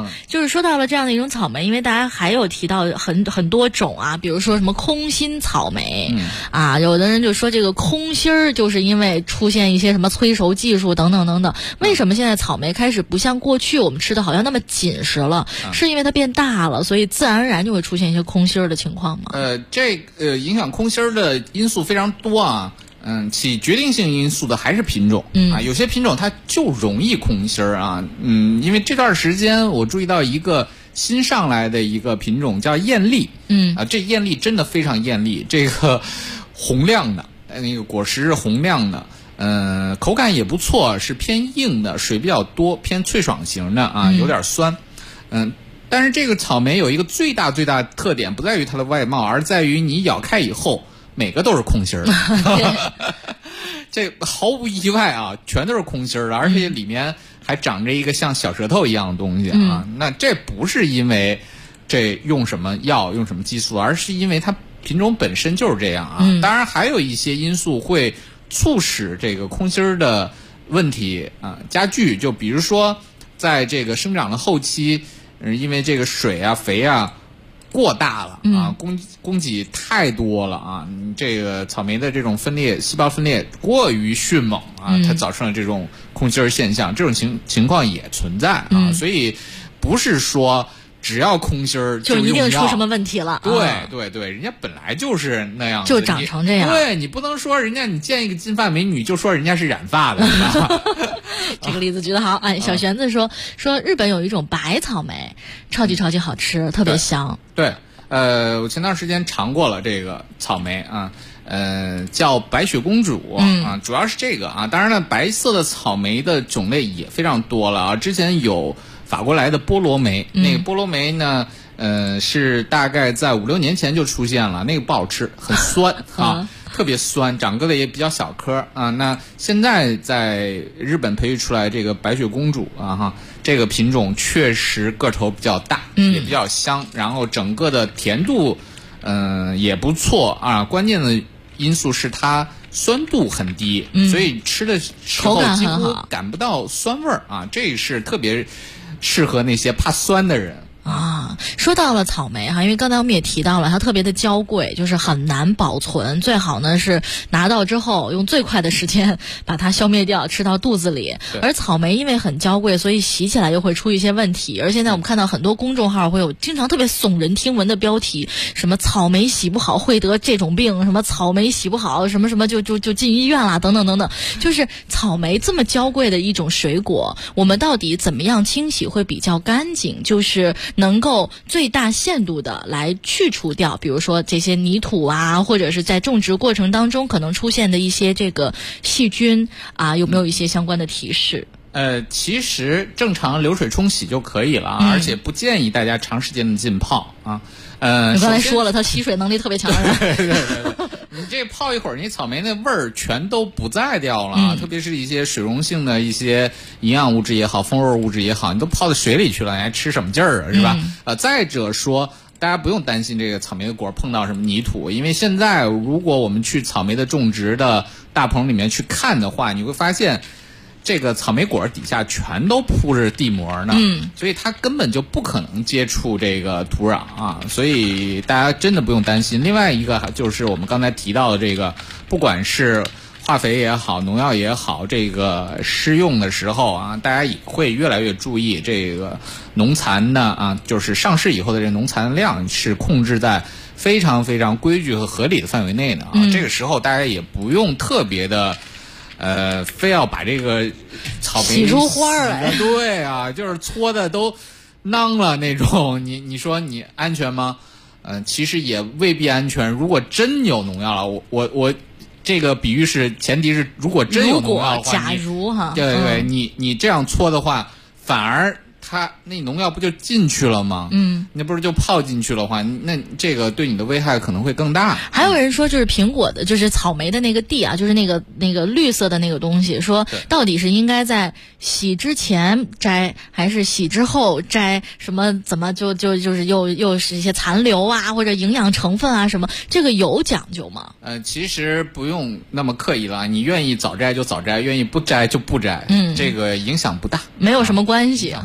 就是说到了这样的一种草莓，因为大家还有提到很多种啊，比如说什么空心草莓，啊，有的人就说这个空心儿就是因为出现一些什么催熟技术等等等等。为什么现在草莓开始不像过去我们吃的好像那么紧实了？是因为它变大了，所以自然而然就会出现一些空心儿的情况吗？ 影响空心儿的因素非常多啊。起决定性因素的还是品种啊，有些品种它就容易空心儿啊。因为这段时间我注意到一个新上来的一个品种叫艳丽，这艳丽真的非常艳丽，这个红亮的，那个果实是红亮的，口感也不错，是偏硬的，水比较多，偏脆爽型的啊，有点酸，但是这个草莓有一个最大特点，不在于它的外貌，而在于你咬开以后。每个都是空心儿的，这毫无意外啊，全都是空心儿的，而且里面还长着一个像小舌头一样的东西啊。那这不是因为这用什么药用什么激素，而是因为它品种本身就是这样啊。当然还有一些因素会促使这个空心儿的问题啊加剧，就比如说在这个生长的后期，因为这个水啊肥啊。过大了啊，供给太多了啊，这个草莓的这种分裂细胞分裂过于迅猛啊，它造成了这种空心儿现象，这种情况也存在啊，所以不是说只要空心儿就一定出什么问题了。 对，人家本来就是那样子， 就长成这样。 对，你不能说人家你见一个金发美女就说人家是染发的。 这个例子举得好。哎，小玄子说日本有一种白草莓，超级好吃，特别香。 对，我前段时间尝过了这个草莓啊，叫白雪公主啊，主要是这个啊。当然了，白色的草莓的种类也非常多了啊。之前有法国来的菠萝莓，那个菠萝莓呢，是大概在5-6年前就出现了，那个不好吃，很酸啊。特别酸，长个子也比较小颗啊。那现在在日本培育出来这个白雪公主啊这个品种确实个头比较大，也比较香，然后整个的甜度也不错啊。关键的因素是它酸度很低，所以吃的时候几乎感不到酸味儿啊。这是特别适合那些怕酸的人。 啊，说到了草莓哈，因为刚才我们也提到了，它特别的娇贵，就是很难保存，最好呢是拿到之后用最快的时间把它消灭掉，吃到肚子里。而草莓因为很娇贵，所以洗起来又会出一些问题。而现在我们看到很多公众号会有经常特别耸人听闻的标题，什么草莓洗不好会得这种病，什么草莓洗不好什么就进医院啦，等等等等。就是草莓这么娇贵的一种水果，我们到底怎么样清洗会比较干净？就是能够最大限度的来去除掉，比如说这些泥土啊，或者是在种植过程当中可能出现的一些这个细菌啊，有没有一些相关的提示？ 其实正常流水冲洗就可以了，而且不建议大家长时间的浸泡啊。 你刚才说了，它吸水能力特别强。 对，你这泡一会儿，你草莓那味儿全都不再掉了，特别是一些水溶性的一些营养物质也好，风味物质也好，你都泡到水里去了，你还吃什么劲儿啊，是吧？再者说，大家不用担心这个草莓的果碰到什么泥土，因为现在如果我们去草莓的种植的大棚里面去看的话，你会发现。这个草莓果底下全都铺着地膜呢，所以它根本就不可能接触这个土壤啊，所以大家真的不用担心。另外一个就是我们刚才提到的这个，不管是化肥也好，农药也好，这个施用的时候啊，大家也会越来越注意这个农残呢啊，就是上市以后的这农残量是控制在非常非常规矩和合理的范围内的啊。这个时候大家也不用特别的。非要把这个草莓洗出花来， 对啊，就是搓的都囊了那种，你说你安全吗？其实也未必安全。如果真有农药了，我这个比喻是前提是，如果真有农药的话， 假如哈， 对，你这样搓的话，反而。它那农药不就进去了吗？那不是就泡进去了话，那这个对你的危害可能会更大。 还有人说，就是苹果的，就是草莓的那个蒂啊，就是那个绿色的那个东西，说到底是应该在洗之前摘，还是洗之后摘？什么怎么就是又是一些残留啊，或者营养成分啊什么？这个有讲究吗？ 其实不用那么刻意了，你愿意早摘就早摘，愿意不摘就不摘，这个影响不大， 没有什么关系哈。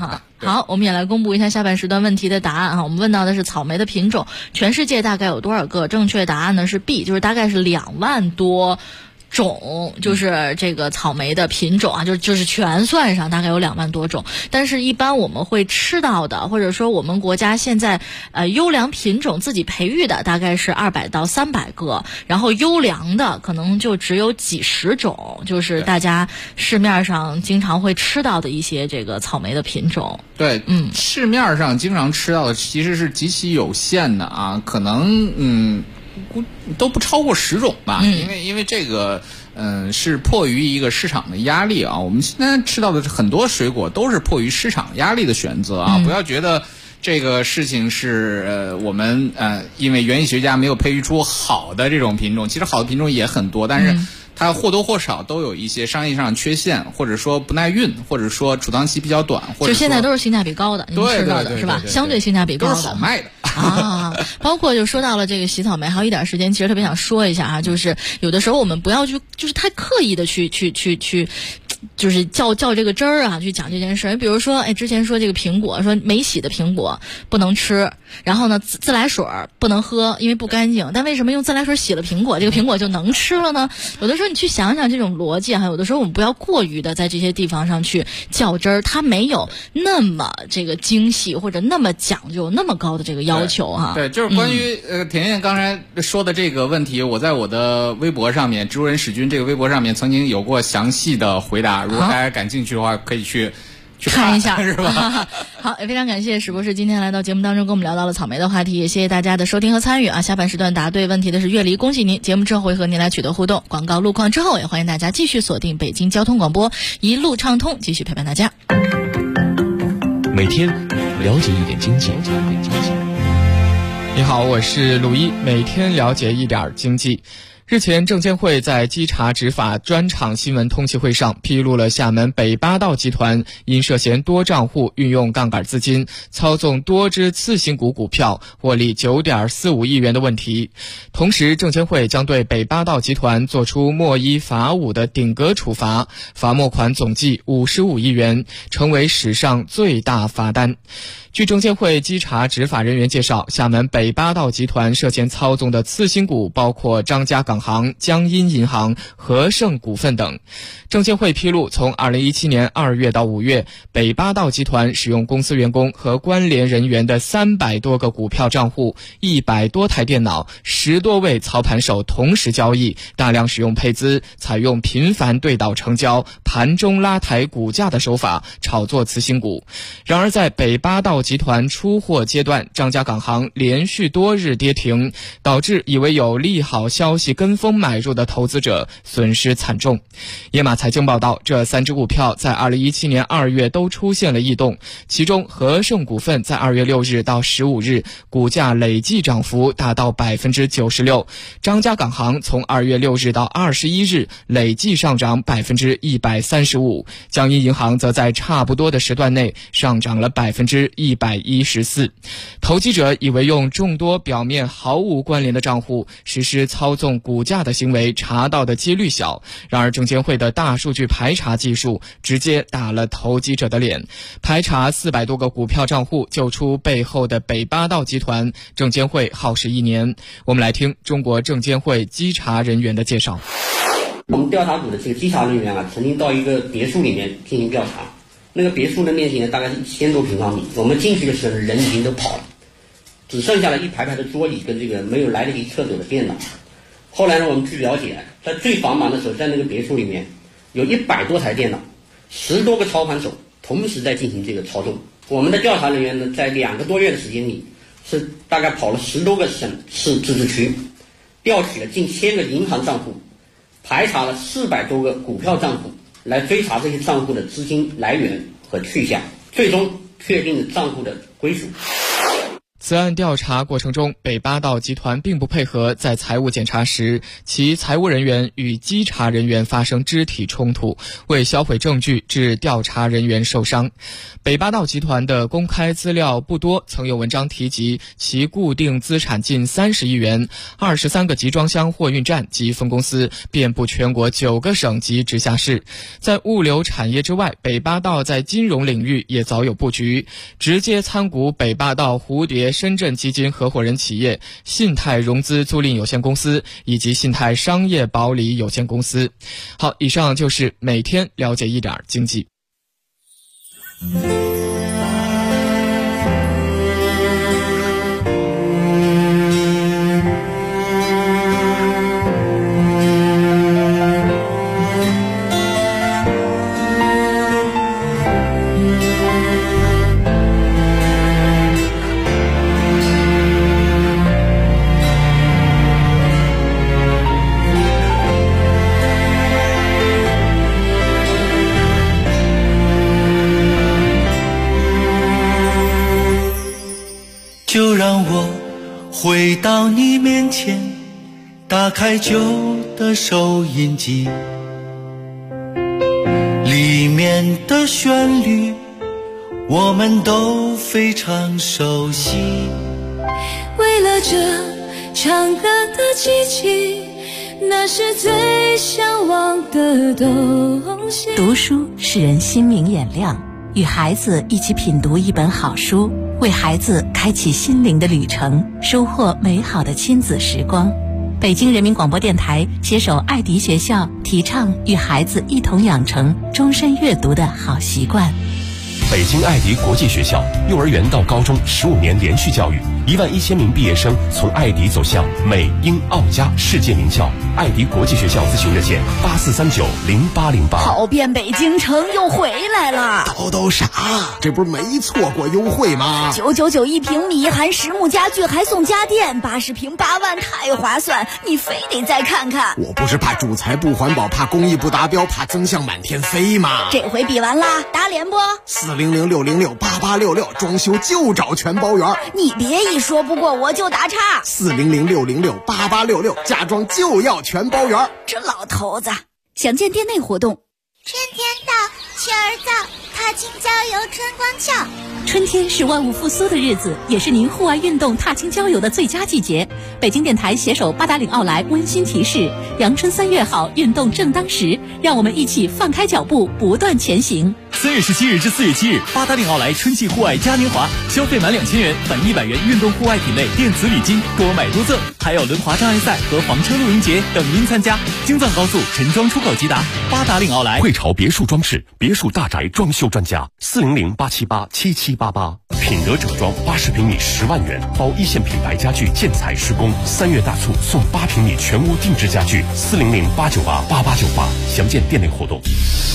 好，我们也来公布一下下半时段问题的答案啊。我们问到的是草莓的品种，全世界大概有多少个？正确答案呢是 B， 就是大概是2万多种，就是这个草莓的品种啊，就是全算上大概有2万多种。但是一般我们会吃到的，或者说我们国家现在优良品种自己培育的大概是200到300个，然后优良的可能就只有几十种，就是大家市面上经常会吃到的一些这个草莓的品种。 对，市面上经常吃到的其实是极其有限的啊，可能都不超过10种吧，因为这个是迫于一个市场的压力啊。我们现在吃到的很多水果都是迫于市场压力的选择啊，不要觉得这个事情是我们因为园艺学家没有培育出好的这种品种，其实好的品种也很多，但是它或多或少都有一些商业上的缺陷，或者说不耐运，或者说储藏期比较短，或者就现在都是性价比高的，您吃到的是吧？相对性价比高的都是好卖的啊。包括就说到了这个洗草莓，还有一点时间，其实特别想说一下啊，就是有的时候我们不要就是太刻意的去就是较这个真儿啊，去讲这件事。比如说，之前说这个苹果，说没洗的苹果不能吃，然后呢，自来水不能喝，因为不干净。但为什么用自来水洗了苹果，这个苹果就能吃了呢？有的时候你去想想这种逻辑，还有的时候我们不要过于的在这些地方上去较真儿，它没有那么这个精细或者那么讲究、那么高的这个要求哈。 对，就是关于田燕刚才说的这个问题，我在我的微博上面，植物人史军这个微博上面曾经有过详细的回答。如果大家感兴趣的话，可以去看一下， 是吧？ 好，也非常感谢史博士今天来到节目当中，跟我们聊到了草莓的话题，也谢谢大家的收听和参与啊！下半时段答对问题的是岳离，恭喜您！节目之后会和您来取得互动，广告路况之后，也欢迎大家继续锁定北京交通广播，一路畅通，继续陪伴大家。 每天了解一点经济。 你好，我是鲁一，每天了解一点经济。日前，证监会在稽查执法专场新闻通气会上披露了厦门北八道集团因涉嫌多账户运用杠杆资金操纵多只次新股股票获利9.45亿元的问题。同时，证监会将对北八道集团作出莫1罚5的顶格处罚，罚没款总计55亿元，成为史上最大罚单。据证监会稽查执法人员介绍，厦门北八道集团涉嫌操纵的次新股包括张家港行、江阴银行、和盛股份等。证监会披露，从2017年2月到5月，北八道集团使用公司员工和关联人员的300多个股票账户、100多台电脑、10多位操盘手同时交易，大量使用配资，采用频繁对倒成交、盘中拉抬股价的手法炒作次新股。然而，在北八道集团出货阶段，张家港行连续多日跌停，导致以为有利好消息跟风买入的投资者损失惨重。野马财经报道，这3只股票在2017年2月都出现了异动，其中和盛股份在2月6日到15日股价累计涨幅达到 96%， 张家港行从2月6日到21日累计上涨 135%， 江阴银行则在差不多的时段内上涨了 114%。 投机者以为用众多表面毫无关联的账户实施操纵股价的行为查到的几率小，然而证监会的大数据排查技术直接打了投机者的脸，排查400多个股票账户救出背后的北八道集团，证监会耗时1年。我们来听中国证监会稽查人员的介绍。 我们调查组的这个稽查人员曾经到一个别墅里面进行调查，那个别墅的面积呢大概是1000多平方米，我们进去的时候人已经都跑了，只剩下了一排排的桌椅跟这个没有来得及撤走的电脑。后来呢，我们去了解，在最繁忙的时候，在那个别墅里面有100多台电脑，10多个操盘手同时在进行这个操纵。我们的调查人员呢，在2个多月的时间里，是大概跑了10多个省市自治区，调取了近1000个银行账户，排查了400多个股票账户，来追查这些账户的资金来源和去向，最终确定了账户的归属。 此案调查过程中，北八道集团并不配合，在财务检查时，其财务人员与稽查人员发生肢体冲突，为销毁证据致调查人员受伤。北八道集团的公开资料不多，曾有文章提及其固定资产近30亿元，23个集装箱货运站及分公司遍布全国9个省级直辖市。在物流产业之外，北八道在金融领域也早有布局，直接参股北八道蝴蝶深圳基金合伙人企业信泰融资租赁有限公司以及信泰商业保理有限公司。好，以上就是每天了解一点经济。 就让我回到你面前，打开旧的收音机，里面的旋律我们都非常熟悉。 为了这唱歌的机器，那是最向往的东西。 读书使人心明眼亮，与孩子一起品读一本好书，为孩子开启心灵的旅程，收获美好的亲子时光。北京人民广播电台携手爱迪学校，提倡与孩子一同养成终身阅读的好习惯。 北京爱迪国际学校幼儿园到高中15年连续教育，11000名毕业生从爱迪走向美英澳加世界名校。爱迪国际学校咨询热线84390808。 跑遍北京城又回来了， 都傻，这不是没错过优惠吗 ？999一平米，含实木家具还送家电，80平8万，太划算！你非得再看看。 我不是怕主材不环保，怕工艺不达标，怕增项满天飞吗？ 这回比完啦，打脸不？400-606-8866，装修就找全包圆。你别一说不过我就打岔。 400-606-8866，家装就要全包圆。 这老头子，详见店内活动。 春天到，雀儿造，踏青郊游春光俏。 春天是万物复苏的日子，也是您户外运动踏青郊游的最佳季节。北京电台携手八达岭奥莱温馨提示：阳春3月好，运动正当时，让我们一起放开脚步，不断前行。 3月17日至4月7日，八达岭奥莱春季户外嘉年华，消费满2000元返100元运动户外品类电子礼金，多买多赠，还有轮滑障碍赛和房车露营节等您参加。京藏高速陈庄出口吉达，八达岭奥莱。 汇潮别墅装饰，别墅大宅装修专家，400-878-7788。品德整装80平米10万元，包一线品牌家具建材施工，3月大促送8平米全屋定制家具，400-898-8898。详见店内活动。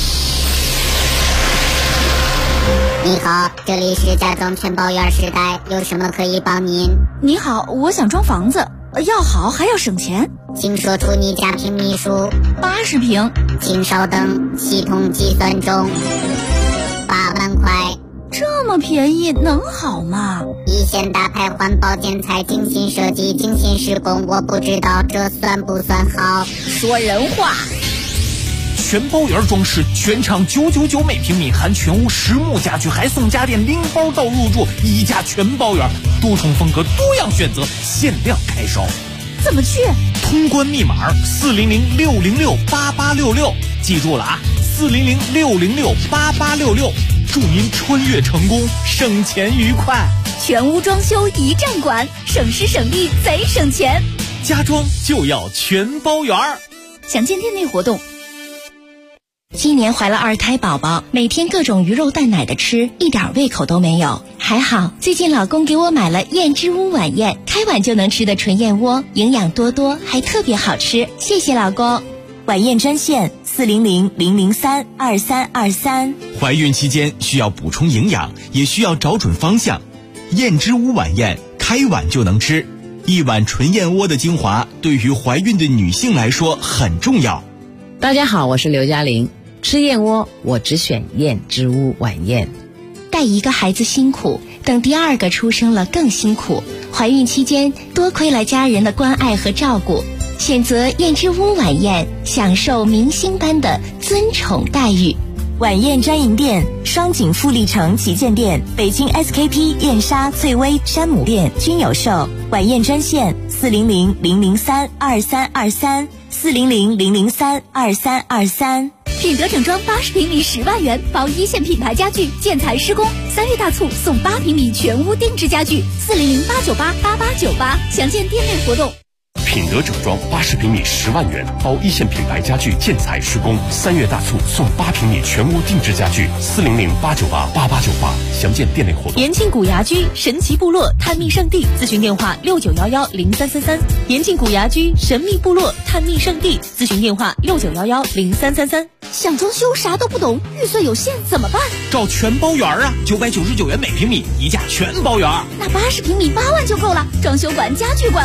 你好，这里是家装全包圆时代，有什么可以帮您？ 你好，我想装房子，要好还要省钱， 请说出你家平米数。 80平。 请稍等，系统计算中。8万块。 这么便宜能好吗？ 一线大牌环保建材，精心设计，精心施工，我不知道这算不算好。 说人话。 全包圆装饰，全场999每平米，含全屋实木家具，还送家电，拎包到入住，一价全包圆，多重风格，多样选择，限量开售。 怎么去？ 通关密码400-606-8866，记住了啊，400-606-8866，祝您穿越成功，省钱愉快。 全屋装修一站管，省时省力贼省钱。 家装就要全包圆。 详见店内活动。 今年怀了2胎宝宝，每天各种鱼肉蛋奶的吃，一点胃口都没有。还好最近老公给我买了燕之屋晚宴，开碗就能吃的纯燕窝，营养多多，还特别好吃，谢谢老公。 晚宴专线400-003-2323。 怀孕期间需要补充营养，也需要找准方向。燕之屋晚宴，开碗就能吃，一碗纯燕窝的精华，对于怀孕的女性来说很重要。 大家好，我是刘嘉玲。吃燕窝，我只选燕之屋晚宴。 带一个孩子辛苦，等等第二个出生了更辛苦，怀孕期间多亏了家人的关爱和照顾。选择燕之屋晚宴，享受明星般的尊宠待遇。 晚宴专营店：双井富力城旗舰店、北京 SKP 燕莎、翠微、山姆店均有售。晚宴专线：400-003-2323，400-003-2323。 品德整装80平米10万元，包一线品牌家具建材施工。3月大促送8平米全屋定制家具，400-898-8898，详见店内活动。 品德整装80平米10万元，包一线品牌家具建材施工。3月大促送8平米全屋定制家具，400-898-8898，详见店内活动。 延庆古牙居神奇部落探秘圣地，咨询电话69110333。延庆古牙居神秘部落探秘圣地，咨询电话69110333。 想装修啥都不懂，预算有限怎么办？ 找全包园啊，999元每平米，一价全包园。 那80平米8万就够了，装修馆、家具馆